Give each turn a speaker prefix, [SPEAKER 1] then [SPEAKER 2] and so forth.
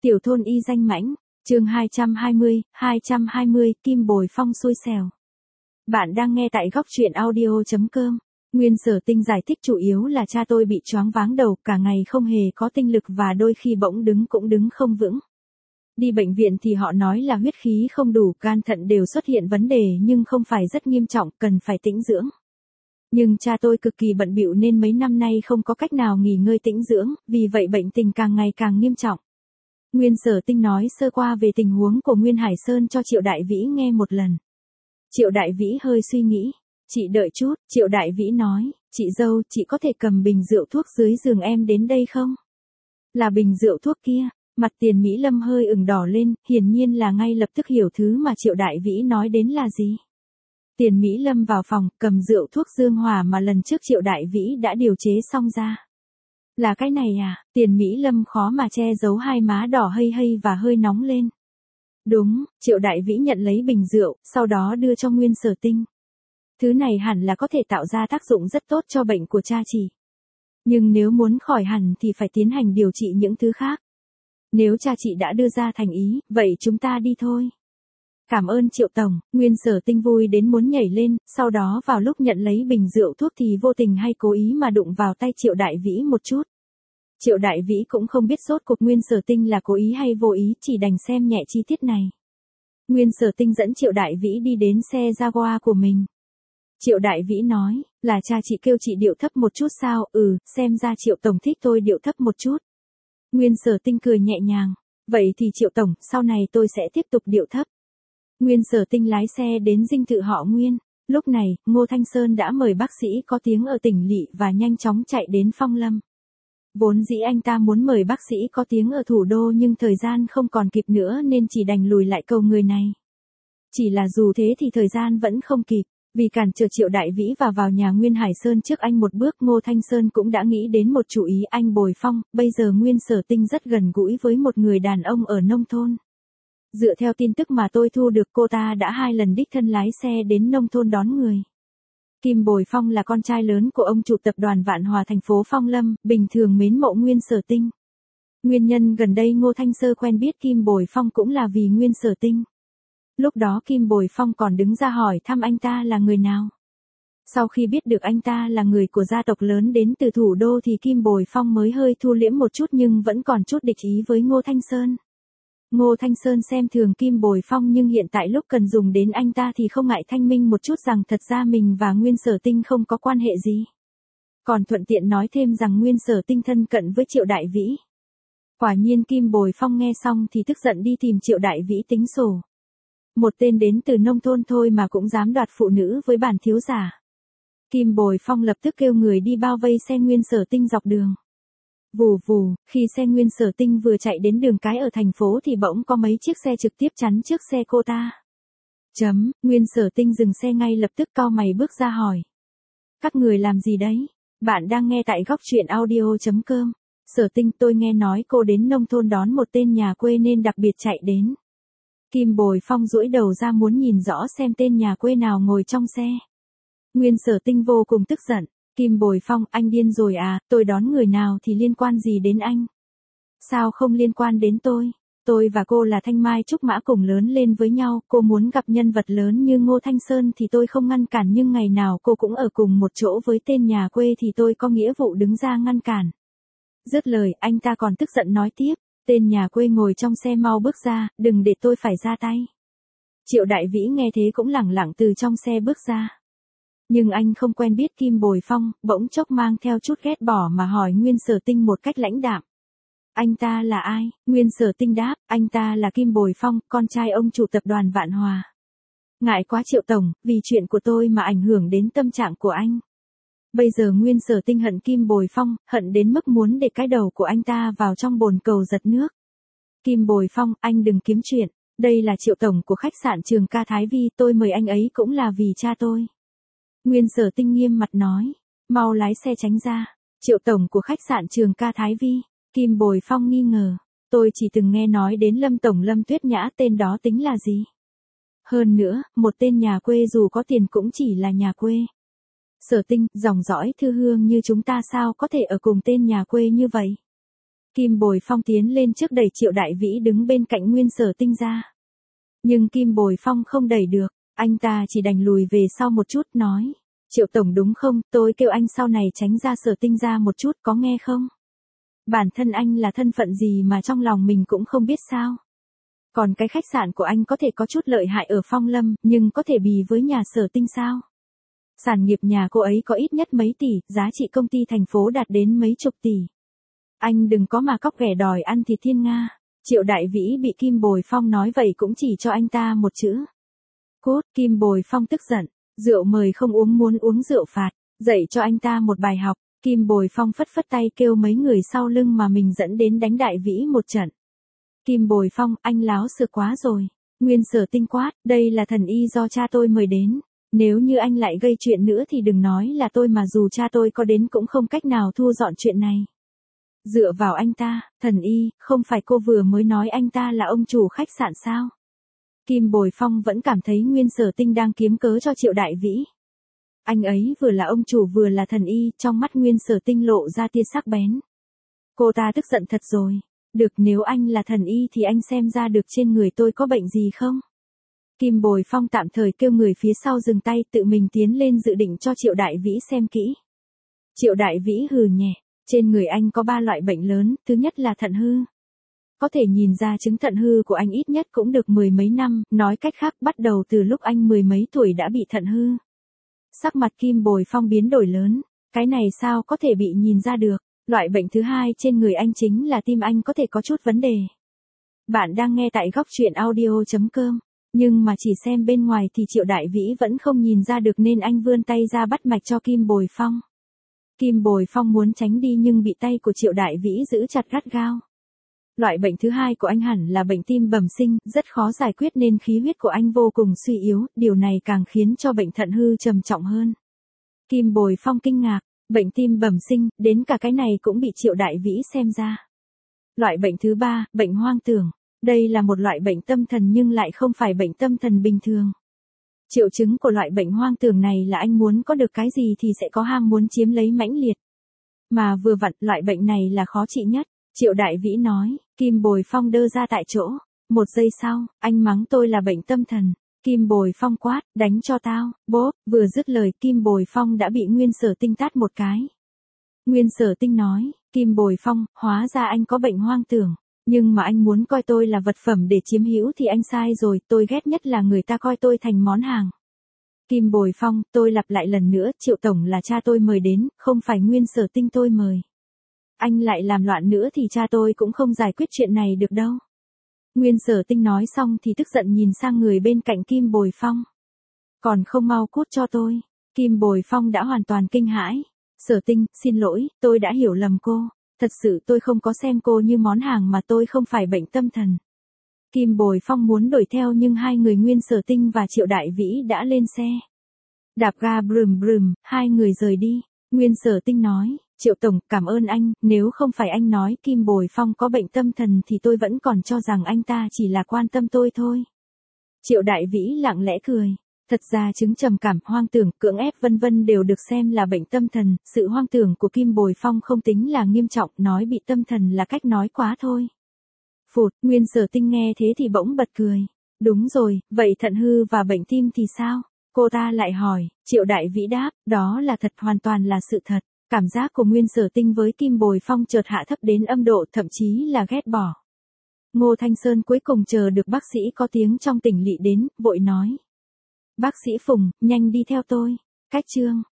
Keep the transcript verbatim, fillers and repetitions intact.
[SPEAKER 1] Tiểu thôn y danh mãnh, chương hai trăm hai mươi, hai trăm hai mươi, Kim Bồi Phong xui xẻo. Bạn đang nghe tại góc truyện audio chấm com. Nguyên Sở Tinh giải thích chủ yếu là cha tôi bị choáng váng đầu, cả ngày không hề có tinh lực và đôi khi bỗng đứng cũng đứng không vững. Đi bệnh viện thì họ nói là huyết khí không đủ, gan thận đều xuất hiện vấn đề nhưng không phải rất nghiêm trọng, cần phải tĩnh dưỡng. Nhưng cha tôi cực kỳ bận bịu nên mấy năm nay không có cách nào nghỉ ngơi tĩnh dưỡng, vì vậy bệnh tình càng ngày càng nghiêm trọng. Nguyên Sở Tinh nói sơ qua về tình huống của Nguyên Hải Sơn cho Triệu Đại Vĩ nghe một lần. Triệu Đại Vĩ hơi suy nghĩ. Chị đợi chút, Triệu Đại Vĩ nói, chị dâu, chị có thể cầm bình rượu thuốc dưới giường em đến đây không? Là bình rượu thuốc kia, mặt Tiền Mỹ Lâm hơi ửng đỏ lên, hiển nhiên là ngay lập tức hiểu thứ mà Triệu Đại Vĩ nói đến là gì. Tiền Mỹ Lâm vào phòng, cầm rượu thuốc dương hỏa mà lần trước Triệu Đại Vĩ đã điều chế xong ra. Là cái này à? Tiền Mỹ Lâm khó mà che giấu hai má đỏ hây hây và hơi nóng lên. Đúng, Triệu Đại Vĩ nhận lấy bình rượu, sau đó đưa cho Nguyên Sở Tinh. Thứ này hẳn là có thể tạo ra tác dụng rất tốt cho bệnh của cha chị. Nhưng nếu muốn khỏi hẳn thì phải tiến hành điều trị những thứ khác. Nếu cha chị đã đưa ra thành ý, vậy chúng ta đi thôi. Cảm ơn Triệu Tổng, Nguyên Sở Tinh vui đến muốn nhảy lên, sau đó vào lúc nhận lấy bình rượu thuốc thì vô tình hay cố ý mà đụng vào tay Triệu Đại Vĩ một chút. Triệu Đại Vĩ cũng không biết rốt cuộc Nguyên Sở Tinh là cố ý hay vô ý, chỉ đành xem nhẹ chi tiết này. Nguyên Sở Tinh dẫn Triệu Đại Vĩ đi đến xe Jaguar của mình. Triệu Đại Vĩ nói, là cha chị kêu chị điệu thấp một chút sao? Ừ, xem ra Triệu Tổng thích tôi điệu thấp một chút. Nguyên Sở Tinh cười nhẹ nhàng, vậy thì Triệu Tổng, sau này tôi sẽ tiếp tục điệu thấp. Nguyên Sở Tinh lái xe đến dinh thự họ Nguyên. Lúc này, Ngô Thanh Sơn đã mời bác sĩ có tiếng ở tỉnh lỵ và nhanh chóng chạy đến Phong Lâm. Vốn dĩ anh ta muốn mời bác sĩ có tiếng ở thủ đô nhưng thời gian không còn kịp nữa nên chỉ đành lùi lại cầu người này. Chỉ là dù thế thì thời gian vẫn không kịp, vì cản trở Triệu Đại Vĩ và vào nhà Nguyên Hải Sơn trước anh một bước, Ngô Thanh Sơn cũng đã nghĩ đến một chủ ý. Anh Bồi Phong, bây giờ Nguyên Sở Tinh rất gần gũi với một người đàn ông ở nông thôn. Dựa theo tin tức mà tôi thu được, cô ta đã hai lần đích thân lái xe đến nông thôn đón người. Kim Bồi Phong là con trai lớn của ông chủ tập đoàn Vạn Hòa thành phố Phong Lâm, bình thường mến mộ Nguyên Sở Tinh. Nguyên nhân gần đây Ngô Thanh Sơ quen biết Kim Bồi Phong cũng là vì Nguyên Sở Tinh. Lúc đó Kim Bồi Phong còn đứng ra hỏi thăm anh ta là người nào. Sau khi biết được anh ta là người của gia tộc lớn đến từ thủ đô thì Kim Bồi Phong mới hơi thu liễm một chút nhưng vẫn còn chút địch ý với Ngô Thanh Sơn. Ngô Thanh Sơn xem thường Kim Bồi Phong nhưng hiện tại lúc cần dùng đến anh ta thì không ngại thanh minh một chút rằng thật ra mình và Nguyên Sở Tinh không có quan hệ gì. Còn thuận tiện nói thêm rằng Nguyên Sở Tinh thân cận với Triệu Đại Vĩ. Quả nhiên Kim Bồi Phong nghe xong thì tức giận đi tìm Triệu Đại Vĩ tính sổ. Một tên đến từ nông thôn thôi mà cũng dám đoạt phụ nữ với bản thiếu giả. Kim Bồi Phong lập tức kêu người đi bao vây xe Nguyên Sở Tinh dọc đường. Vù vù, khi xe Nguyên Sở Tinh vừa chạy đến đường cái ở thành phố thì bỗng có mấy chiếc xe trực tiếp chắn trước xe cô ta. Chấm, Nguyên Sở Tinh dừng xe ngay lập tức cau mày bước ra hỏi. Các người làm gì đấy? Bạn đang nghe tại góc truyện audio chấm com. Sở Tinh, tôi nghe nói cô đến nông thôn đón một tên nhà quê nên đặc biệt chạy đến. Kim Bồi Phong duỗi đầu ra muốn nhìn rõ xem tên nhà quê nào ngồi trong xe. Nguyên Sở Tinh vô cùng tức giận. Kim Bồi Phong, anh điên rồi à, tôi đón người nào thì liên quan gì đến anh? Sao không liên quan đến tôi? Tôi và cô là thanh mai trúc mã cùng lớn lên với nhau, cô muốn gặp nhân vật lớn như Ngô Thanh Sơn thì tôi không ngăn cản nhưng ngày nào cô cũng ở cùng một chỗ với tên nhà quê thì tôi có nghĩa vụ đứng ra ngăn cản. Dứt lời, anh ta còn tức giận nói tiếp, tên nhà quê ngồi trong xe mau bước ra, đừng để tôi phải ra tay. Triệu Đại Vĩ nghe thế cũng lẳng lặng từ trong xe bước ra. Nhưng anh không quen biết Kim Bồi Phong, bỗng chốc mang theo chút ghét bỏ mà hỏi Nguyên Sở Tinh một cách lãnh đạm. Anh ta là ai? Nguyên Sở Tinh đáp, anh ta là Kim Bồi Phong, con trai ông chủ tập đoàn Vạn Hòa. Ngại quá Triệu Tổng, vì chuyện của tôi mà ảnh hưởng đến tâm trạng của anh. Bây giờ Nguyên Sở Tinh hận Kim Bồi Phong, hận đến mức muốn để cái đầu của anh ta vào trong bồn cầu giật nước. Kim Bồi Phong, anh đừng kiếm chuyện, đây là Triệu Tổng của khách sạn Trường Ca Thái Vi, tôi mời anh ấy cũng là vì cha tôi. Nguyên Sở Tinh nghiêm mặt nói, mau lái xe tránh ra. Triệu Tổng của khách sạn Trường Ca Thái Vi. Kim Bồi Phong nghi ngờ, tôi chỉ từng nghe nói đến Lâm Tổng Lâm Tuyết Nhã, tên đó tính là gì? Hơn nữa, một tên nhà quê dù có tiền cũng chỉ là nhà quê. Sở Tinh, dòng dõi thư hương như chúng ta sao có thể ở cùng tên nhà quê như vậy? Kim Bồi Phong tiến lên trước đẩy Triệu Đại Vĩ đứng bên cạnh Nguyên Sở Tinh ra. Nhưng Kim Bồi Phong không đẩy được, anh ta chỉ đành lùi về sau một chút nói. Triệu Tổng đúng không, tôi kêu anh sau này tránh ra Sở Tinh ra một chút có nghe không? Bản thân anh là thân phận gì mà trong lòng mình cũng không biết sao. Còn cái khách sạn của anh có thể có chút lợi hại ở Phong Lâm, nhưng có thể bì với nhà Sở Tinh sao? Sản nghiệp nhà cô ấy có ít nhất mấy tỷ, giá trị công ty thành phố đạt đến mấy chục tỷ. Anh đừng có mà cóc ghẻ đòi ăn thịt thiên Nga. Triệu Đại Vĩ bị Kim Bồi Phong nói vậy cũng chỉ cho anh ta một chữ. Cốt, Kim Bồi Phong tức giận. Rượu mời không uống muốn uống rượu phạt. Dạy cho anh ta một bài học. Kim Bồi Phong phất phất tay kêu mấy người sau lưng mà mình dẫn đến đánh Đại Vĩ một trận. Kim Bồi Phong, anh láo sược quá rồi. Nguyên Sở Tinh quát, đây là thần y do cha tôi mời đến. Nếu như anh lại gây chuyện nữa thì đừng nói là tôi mà dù cha tôi có đến cũng không cách nào thu dọn chuyện này. Dựa vào anh ta, thần y, không phải cô vừa mới nói anh ta là ông chủ khách sạn sao? Kim Bồi Phong vẫn cảm thấy Nguyên Sở Tinh đang kiếm cớ cho Triệu Đại Vĩ. Anh ấy vừa là ông chủ vừa là thần y, trong mắt Nguyên Sở Tinh lộ ra tia sắc bén. Cô ta tức giận thật rồi. Được, nếu anh là thần y thì anh xem ra được trên người tôi có bệnh gì không? Kim Bồi Phong tạm thời kêu người phía sau dừng tay, tự mình tiến lên dự định cho Triệu Đại Vĩ xem kỹ. Triệu Đại Vĩ hừ nhẹ, trên người anh có ba loại bệnh lớn, thứ nhất là thận hư. Có thể nhìn ra chứng thận hư của anh ít nhất cũng được mười mấy năm, nói cách khác bắt đầu từ lúc anh mười mấy tuổi đã bị thận hư. Sắc mặt Kim Bồi Phong biến đổi lớn, cái này sao có thể bị nhìn ra được. Loại bệnh thứ hai trên người anh chính là tim anh có thể có chút vấn đề. Bạn đang nghe tại góc truyện audio chấm com, nhưng mà chỉ xem bên ngoài thì Triệu Đại Vĩ vẫn không nhìn ra được nên anh vươn tay ra bắt mạch cho Kim Bồi Phong. Kim Bồi Phong muốn tránh đi nhưng bị tay của Triệu Đại Vĩ giữ chặt gắt gao. Loại bệnh thứ hai của anh hẳn là bệnh tim bẩm sinh, rất khó giải quyết nên khí huyết của anh vô cùng suy yếu, điều này càng khiến cho bệnh thận hư trầm trọng hơn. Kim Bồi Phong kinh ngạc. Bệnh tim bẩm sinh, đến cả cái này cũng bị Triệu Đại Vĩ xem ra. Loại bệnh thứ ba, bệnh hoang tưởng. Đây là một loại bệnh tâm thần nhưng lại không phải bệnh tâm thần bình thường. Triệu chứng của loại bệnh hoang tưởng này là anh muốn có được cái gì thì sẽ có ham muốn chiếm lấy mãnh liệt. Mà vừa vặn, loại bệnh này là khó trị nhất. Triệu Đại Vĩ nói, Kim Bồi Phong đơ ra tại chỗ. Một giây sau, anh mắng tôi là bệnh tâm thần. Kim Bồi Phong quát, đánh cho tao, bốp, vừa dứt lời Kim Bồi Phong đã bị Nguyên Sở Tinh tát một cái. Nguyên Sở Tinh nói, Kim Bồi Phong, hóa ra anh có bệnh hoang tưởng, nhưng mà anh muốn coi tôi là vật phẩm để chiếm hữu thì anh sai rồi, tôi ghét nhất là người ta coi tôi thành món hàng. Kim Bồi Phong, tôi lặp lại lần nữa, Triệu Tổng là cha tôi mời đến, không phải Nguyên Sở Tinh tôi mời. Anh lại làm loạn nữa thì cha tôi cũng không giải quyết chuyện này được đâu. Nguyên Sở Tinh nói xong thì tức giận nhìn sang người bên cạnh Kim Bồi Phong. Còn không mau cút cho tôi. Kim Bồi Phong đã hoàn toàn kinh hãi. Sở Tinh, xin lỗi, tôi đã hiểu lầm cô. Thật sự tôi không có xem cô như món hàng mà tôi không phải bệnh tâm thần. Kim Bồi Phong muốn đuổi theo nhưng hai người Nguyên Sở Tinh và Triệu Đại Vĩ đã lên xe. Đạp ga brùm brùm, hai người rời đi. Nguyên Sở Tinh nói, Triệu Tổng, cảm ơn anh, nếu không phải anh nói Kim Bồi Phong có bệnh tâm thần thì tôi vẫn còn cho rằng anh ta chỉ là quan tâm tôi thôi. Triệu Đại Vĩ lặng lẽ cười. Thật ra chứng trầm cảm, hoang tưởng, cưỡng ép vân vân đều được xem là bệnh tâm thần, sự hoang tưởng của Kim Bồi Phong không tính là nghiêm trọng, nói bị tâm thần là cách nói quá thôi. Phụt, Nguyên Sở Tinh nghe thế thì bỗng bật cười. Đúng rồi, vậy thận hư và bệnh tim thì sao? Cô ta lại hỏi, Triệu Đại Vĩ đáp, đó là thật, hoàn toàn là sự thật. Cảm giác của Nguyên Sở Tinh với Kim Bồi Phong chợt hạ thấp đến âm độ, thậm chí là ghét bỏ. Ngô Thanh Sơn cuối cùng chờ được bác sĩ có tiếng trong tỉnh lỵ đến, vội nói. Bác sĩ Phùng, nhanh đi theo tôi. Cách chương